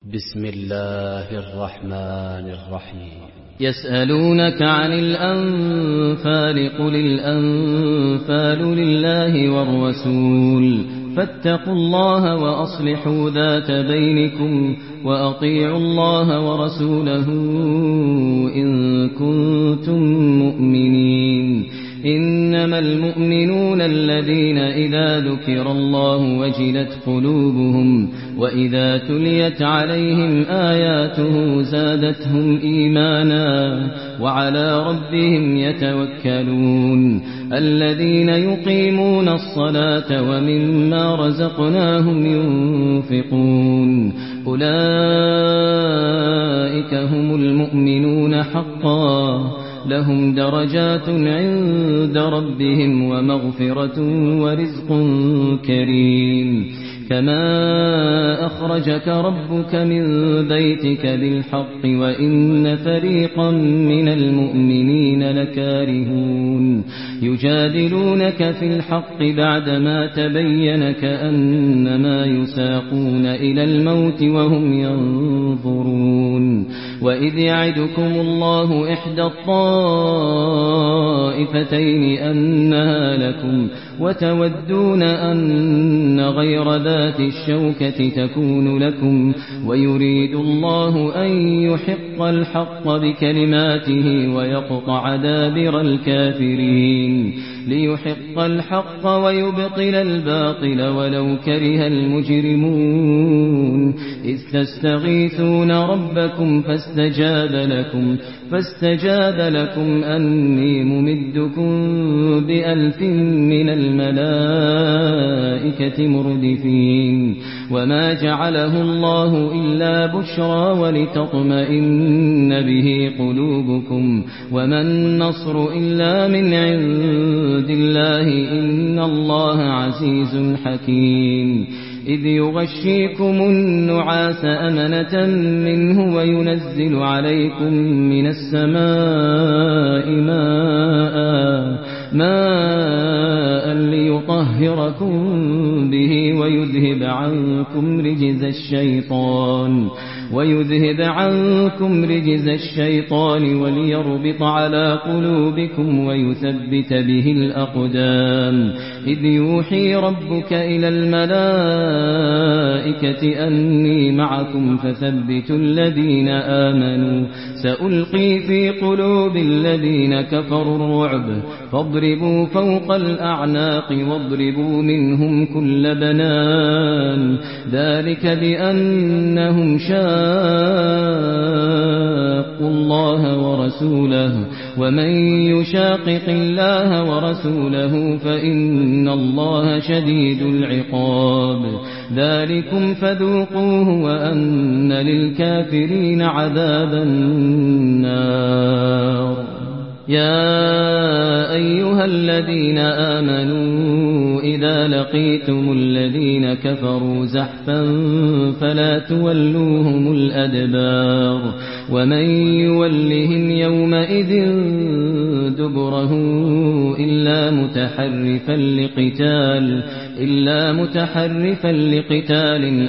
بسم الله الرحمن الرحيم. يسألونك عن الأنفال قل الأنفال لله والرسول فاتقوا الله وأصلحوا ذات بينكم وأطيعوا الله ورسوله إن كنتم مؤمنين. إنما المؤمنون الذين إذا ذكر الله وجلت قلوبهم وإذا تليت عليهم آياته زادتهم إيمانا وعلى ربهم يتوكلون. الذين يقيمون الصلاة ومما رزقناهم ينفقون أولئك هم المؤمنون حقا لهم درجات عند ربهم ومغفرة ورزق كريم. كما أخرجك ربك من بيتك بالحق وإن فريقا من المؤمنين لكارهون يجادلونك في الحق بعدما تبين كأنما يساقون إلى الموت وهم ينظرون. وإذ يعدكم الله إحدى الطائفتين أنها لكم وتودون أن غير ذات الشوكة تكون لكم ويريد الله أن يحق الحق بكلماته ويقطع دابر الكافرين ليحق الحق ويبطل الباطل ولو كره المجرمون. إذ تستغيثون ربكم فاستجاب لكم أني ممدكم ب1000 من الملائكة مردفين. وما جعله الله إلا بشرى ولتطمئن به قلوبكم وما النصر إلا من عند الله إن الله عزيز حكيم. إذ يغشيكم النعاس أمنة منه وينزل عليكم من السماء ماء ليطهركم به ويذهب عنكم رجز الشيطان وليربط على قلوبكم ويثبت به الأقدام. إذ يوحي ربك إلى الملائكة أني معكم فثبتوا الذين آمنوا سألقي في قلوب الذين كفروا الرعب فاضربوا فوق الأعناق واضربوا منهم كل بنان. ذلك بأنهم شاقوا الله ورسوله ومن يشاقق الله ورسوله فإن الله شديد العقاب. ذلكم فذوقوه وأن للكافرين عذاب النار. يا أيها الذين آمنوا إذا لقيتم الذين كفروا زحفا فلا تولوهم الأدبار ومن يولهم يومئذ دبره إلا متحرفا لقتال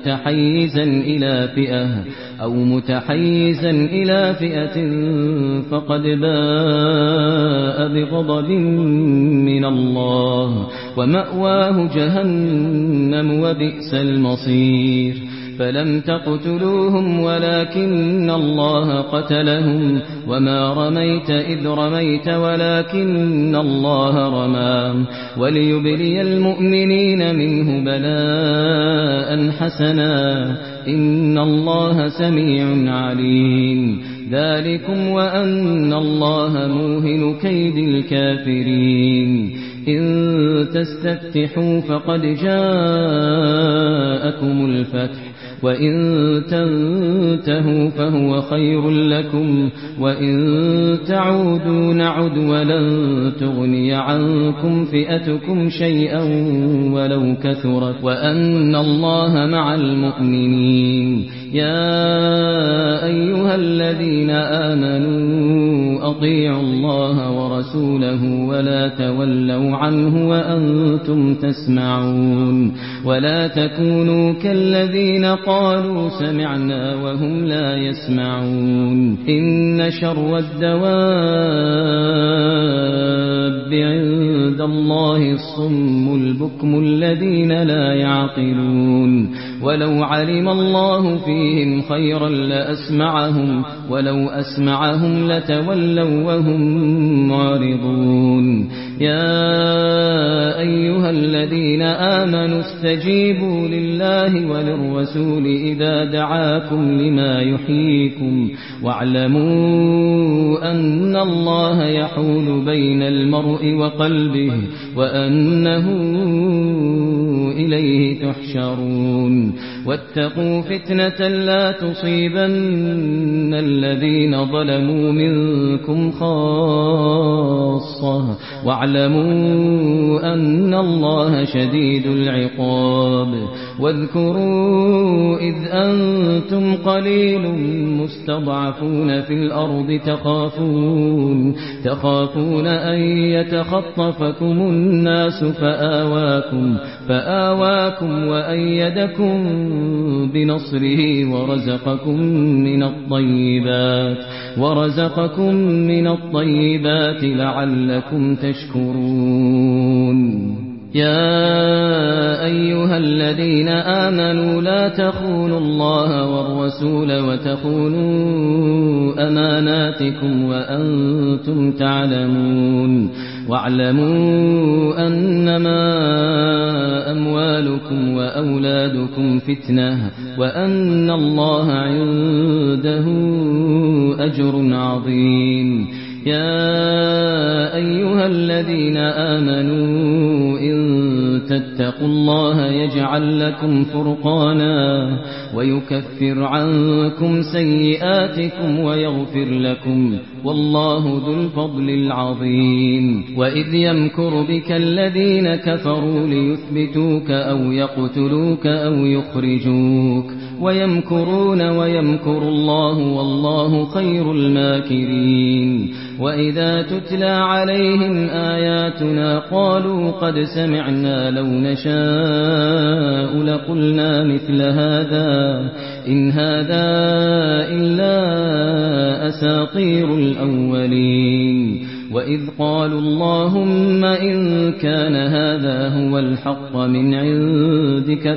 أو متحيزا إلى فئة فقد باء بغضب من الله ومأواه جهنم وبئس المصير. فلم تقتلوهم ولكن الله قتلهم وما رميت إذ رميت ولكن الله رمى وليبلي المؤمنين منه بلاء حسنا إن الله سميع عليم. ذلكم وأن الله موهن كيد الكافرين. إن تستفتحوا فقد جاءكم الفتح وإن تنتهوا فهو خير لكم وإن تعودوا نعد ولن تغني عنكم فئتكم شيئا ولو كثرت وأن الله مع المؤمنين. يا أيها الذين آمنوا أطيعوا الله ورسوله ولا تولوا عنه وأنتم تسمعون ولا تكونوا كالذين قالوا سمعنا وهم لا يسمعون إن شر الدواب عند الله الصم البكم الذين لا يعقلون ولو علم الله فيهم خيرا لأسمعهم ولو أسمعهم لتولوا وهم معرضون يا أيها الذين آمنوا استجيبوا لله وللرسول إذا دعاكم لما يحييكم واعلموا أن الله يحول بين المرء وقلبه وأنه إليه تحشرون واتقوا فتنة لا تصيبن الذين ظلموا منكم خاصة واعلموا أن الله شديد العقاب واذكروا إذ أنتم قليل مستضعفون في الأرض تخافون أن يتخطفكم الناس فآواكم وأيدكم بنصره ورزقكم من الطيبات لعلكم تشكرون يا أيها الذين آمنوا لا تخونوا الله والرسول وتخونوا أماناتكم وأنتم تعلمون واعلموا أنما أموالكم وأولادكم فتنة وأن الله عنده أجر عظيم يا أيها الذين آمنوا إن تتقوا الله يجعل لكم فرقانا ويكفر عنكم سيئاتكم ويغفر لكم والله ذو الفضل العظيم وإذ يمكر بك الذين كفروا ليثبتوك أو يقتلوك أو يخرجوك ويمكرون ويمكر الله والله خير الماكرين وإذا تتلى عليهم آياتنا قالوا قد سمعنا لو نشاء لقلنا مثل هذا إن هذا إلا أساطير الأولين وإذ قالوا اللهم إن كان هذا هو الحق من عندك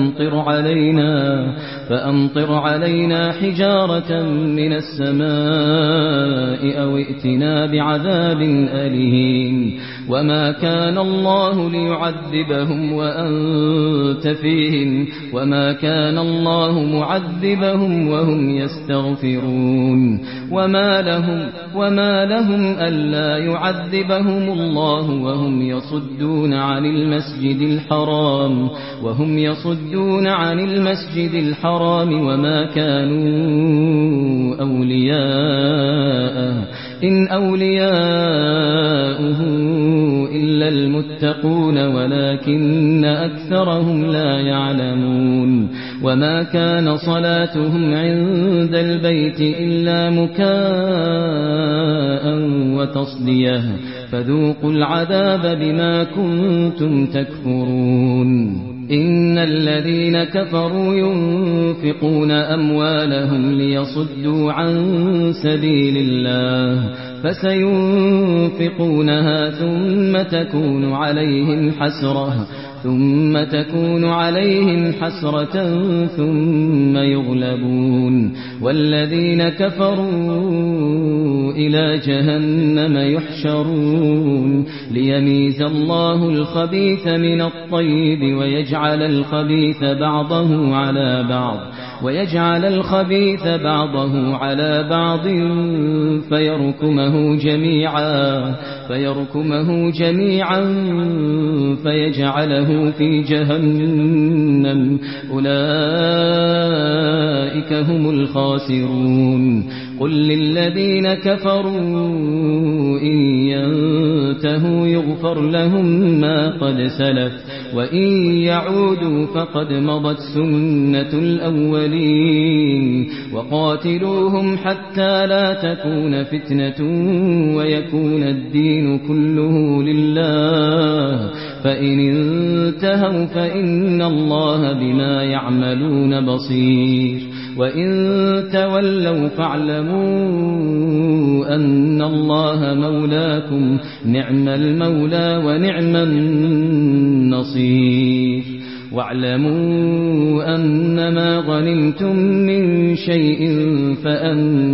فأمطر علينا حجارة من السماء أو ائتنا بعذاب أليم وما كان الله ليعذبهم وأنت فيهم وما كان الله معذبهم وهم يستغفرون وما لهم ألا يعذبهم الله وهم يصدون عن المسجد الحرام وما كانوا أولياءه إن أولياؤه إلا المتقون ولكن أكثرهم لا يعلمون وما كان صلاتهم عند البيت إلا مكاء وتصدية فذوقوا العذاب بما كنتم تكفرون إن الذين كفروا ينفقون أموالهم ليصدوا عن سبيل الله فسينفقونها ثم تكون عليهم حسرة ثم يغلبون والذين كفروا إلى جهنم يحشرون ليميز الله الخبيث من الطيب ويجعل الخبيث بعضه على بعض فيركمه جميعا فيجعله في جهنم أولئك هم الخاسرون قل للذين كفروا إن ينتهوا يغفر لهم ما قد سلف وإن يعودوا فقد مضت سنة الأولين وقاتلوهم حتى لا تكون فتنة ويكون الدين كله لله فإن انتهوا فإن الله بما يعملون بصير وإن تولوا فاعلموا أن الله مولاكم نعم المولى ونعم النصير واعلموا أنما غنمتم من شيء فأن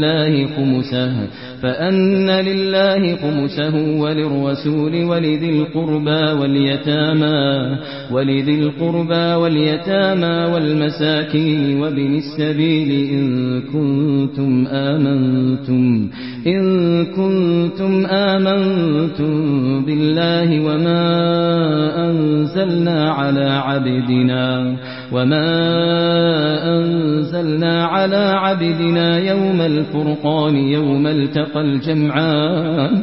لله خمسه وللرسول ولذي القربى واليتامى والمساكين وابن السبيل إن كنتم آمنتم بالله وما أنزلنا على عبدنا يوم الفرقان يوم التقى الجمعان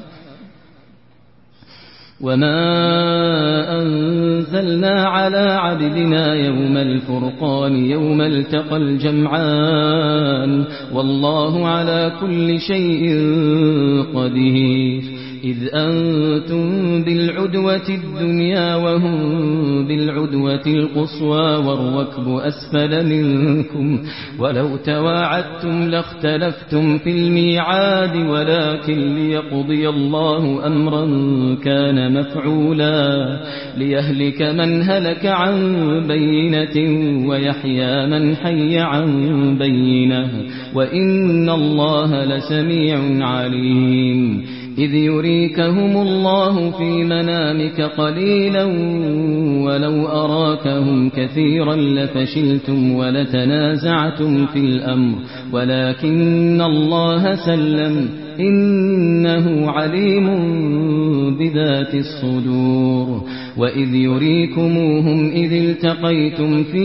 والله على كل شيء قدير إذ أنتم بالعدوة الدنيا وهم بالعدوة القصوى والركب أسفل منكم ولو تواعدتم لاختلفتم في الميعاد ولكن ليقضي الله أمرا كان مفعولا ليهلك من هلك عن بينة ويحيى من حي عن بينة وإن الله لسميع عليم إذ يريكهم الله في منامك قليلا ولو أراكهم كثيرا لفشلتم ولتنازعتم في الأمر ولكن الله سلم إنه عليم بذات الصدور وإذ يريكموهم إذ التقيتم في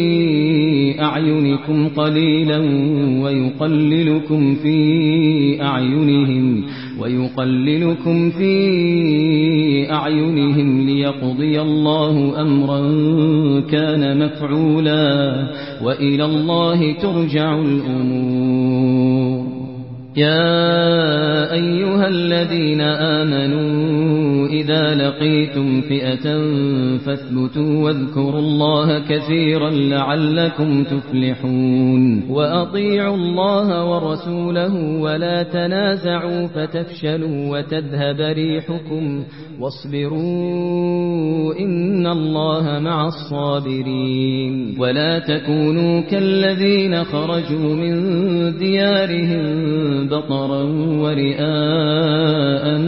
أعينكم قليلا ويقللكم في أعينهم ليقضي الله أمرا كان مفعولا وإلى الله ترجع الأمور يا أيها الذين آمنوا إذا لقيتم فئة فاثبتوا واذكروا الله كثيرا لعلكم تفلحون وأطيعوا الله ورسوله ولا تنازعوا فتفشلوا وتذهب ريحكم واصبروا إن الله مع الصابرين ولا تكونوا كالذين خرجوا من ديارهم بطرا ورئاء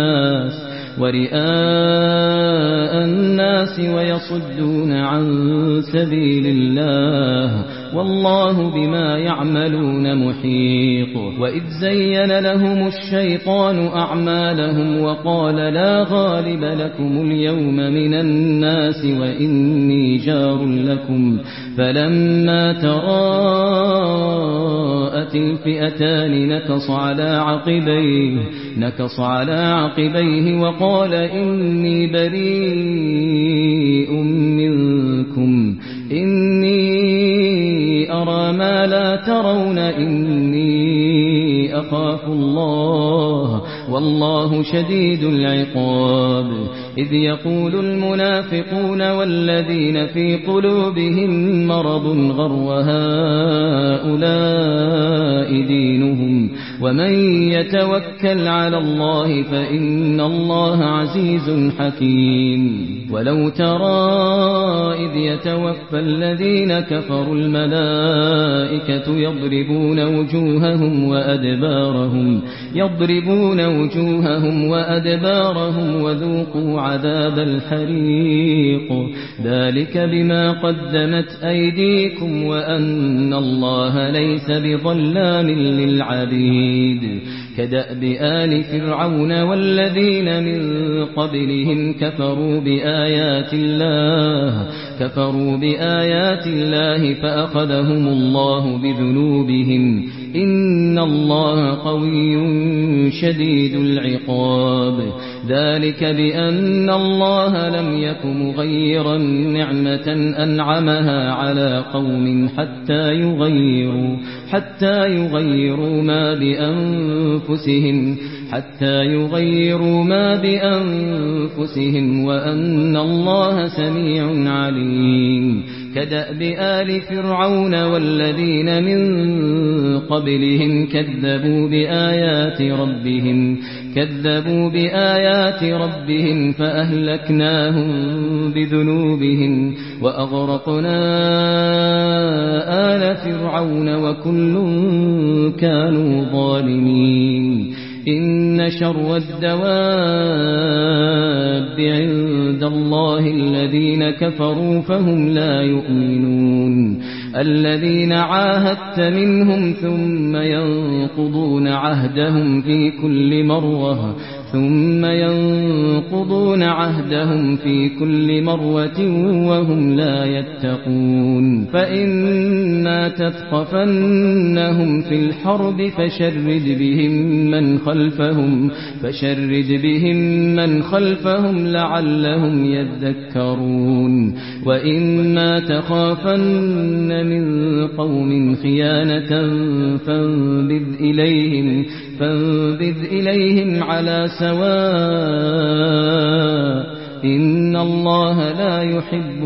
الناس ويصدون عن سبيل الله والله بما يعملون محيط وإذ زين لهم الشيطان أعمالهم وقال لا غالب لكم اليوم من الناس وإني جار لكم فلما تراءت الفئتان نكص على عقبيه وقال إني بريء منكم إني أرى ما لا ترون إني أخاف الله والله شديد العقاب إذ يقول المنافقون والذين في قلوبهم مرض غر هؤلاء دينهم ومن يتوكل على الله فإن الله عزيز حكيم ولو ترى إذ يتوفى الذين كفروا الملائكة يضربون وجوههم وأدبارهم وذوقوا عذاب الحريق ذلك بما قدمت أيديكم وأن الله ليس بظلام للعبيد كدأب آل فرعون والذين من قبلهم كفروا بآيات الله فأخذهم الله بذنوبهم إن الله قوي شديد العقاب ذلك بأن الله لم يك مغيرا نعمة أنعمها على قوم حتى يغيروا ما بأنفسهم وأن الله سميع عليم كدأب آل فرعون والذين من قبلهم كذبوا بآيات ربهم فأهلكناهم بذنوبهم وأغرقنا آل فرعون وكل كانوا ظالمين إن شر الدواب عند الله الذين كفروا فهم لا يؤمنون الذين عاهدت منهم ثم ينقضون عهدهم في كل مرة وهم لا يتقون فإما تثقفنهم في الحرب فشرد بهم من خلفهم لعلهم يذكرون وإما تخافن من قوم خيانة فانبذ إليهم على سواء إن الله لا يحب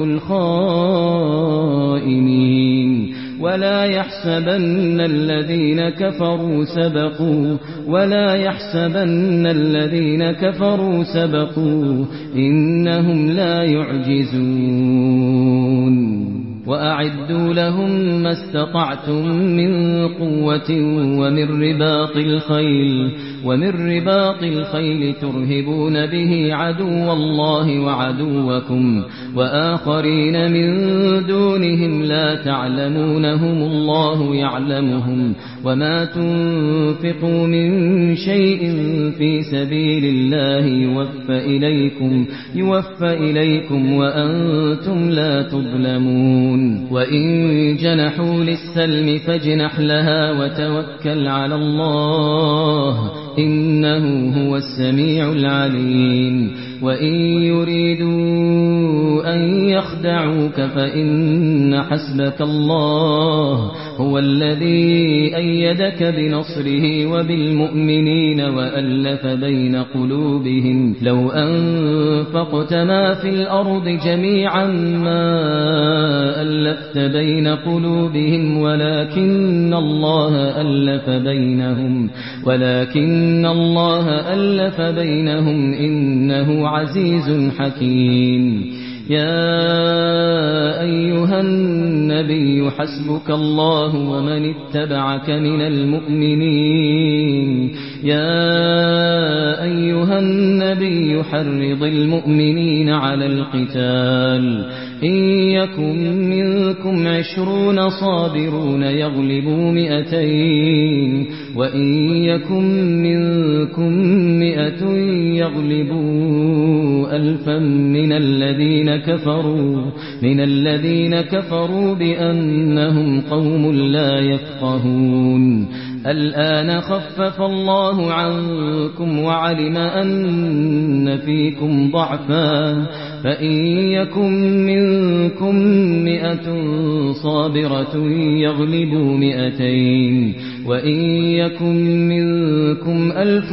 الخائنين ولا يحسبن الذين كفروا سبقوا إنهم لا يعجزون وأعدوا لهم ما استطعتم من قوة ومن رباط الخيل ترهبون به عدو الله وعدوكم وآخرين من دونهم لا تعلمونهم الله يعلمهم وما تنفقوا من شيء في سبيل الله يوفى إليكم وأنتم لا تظلمون وإن جنحوا للسلم فاجنح لها وتوكل على الله إنه هو السميع العليم وإن يريدوا أن يخدعوك فإن حسبك الله هو الذي أيدك بنصره وبالمؤمنين وألف بين قلوبهم لو أنفقت ما في الأرض جميعا ما ألفت بين قلوبهم ولكن الله ألف بينهم إنه عزيز حكيم يا أيها النبي حسبك الله ومن اتبعك من المؤمنين يا أيها النبي حرض المؤمنين على القتال إن يكن منكم 20 صابرون يغلبوا 200 وإن يكن منكم 100 يغلبوا 1000 من الذين كفروا بأنهم قوم لا يفقهون الآن خفف الله عنكم وعلم أن فيكم ضعفا فإن يكن منكم 100 صابرة يغلبوا 200 وإن يكن منكم 1000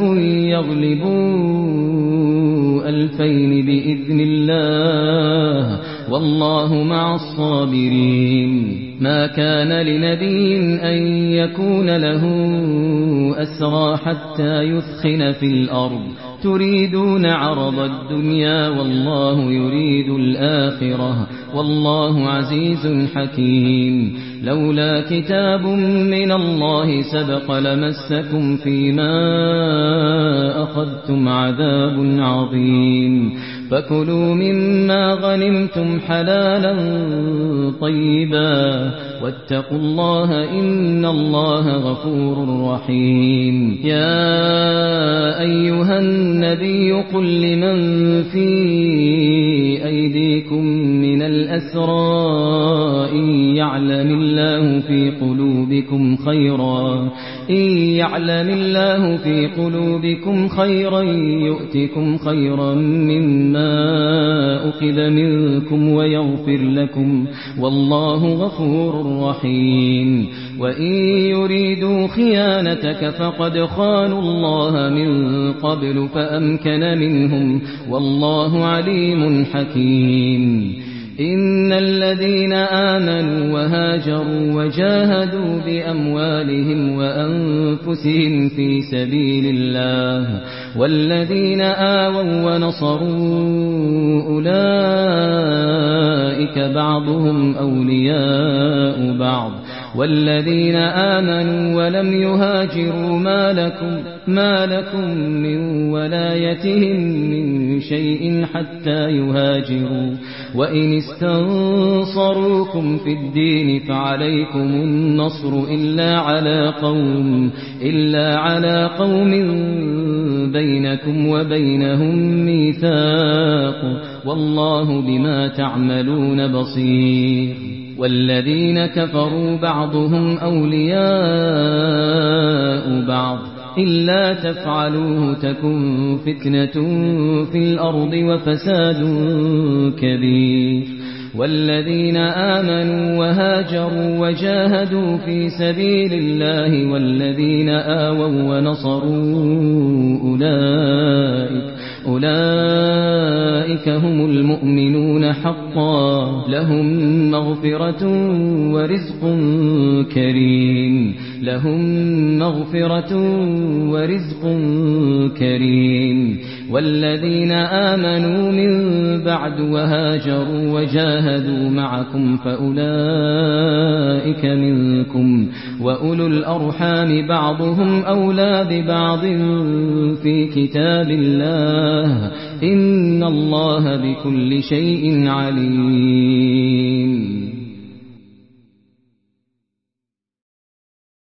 يغلبوا 2000 بإذن الله والله مع الصابرين ما كان لنبي أن يكون له أسرى حتى يثخن في الأرض تريدون عرض الدنيا والله يريد الآخرة والله عزيز حكيم لولا كتاب من الله سبق لمسكم فيما أخذتم عذاب عظيم فكلوا مما غنمتم حلالا طيبا واتقوا الله إن الله غفور رحيم. يا أيها النبي قل لمن في أيديكم من الأسرى إن يعلم الله في قلوبكم خيرا يؤتكم خيرا مما أخذ منكم ويغفر لكم والله غفور رحيم. وإن يريدوا خيانتك فقد خانوا الله من قبل فأمكن منهم والله عليم حكيم. إن الذين آمنوا وهاجروا وجاهدوا بأموالهم وأنفسهم في سبيل الله والذين آووا ونصروا أولئك بعضهم أولياء بعض والذين آمنوا ولم يهاجروا ما لكم من ولايتهم من شيء حتى يهاجروا وإن استنصروكم في الدين فعليكم النصر إلا على قوم بينكم وبينهم ميثاق والله بما تعملون بصير. والذين كفروا بعضهم أولياء بعض إلا تفعلوه تكن فتنة في الأرض وفساد كبير. والذين آمنوا وهاجروا وجاهدوا في سبيل الله والذين آووا ونصروا أولئك هم المؤمنون حقا لهم مغفرة ورزق كريم. والذين آمنوا من بعد وهاجروا وجاهدوا معكم فأولئك منكم وأولو الأرحام بعضهم أولى ببعض في كتاب الله إن الله بكل شيء عليم.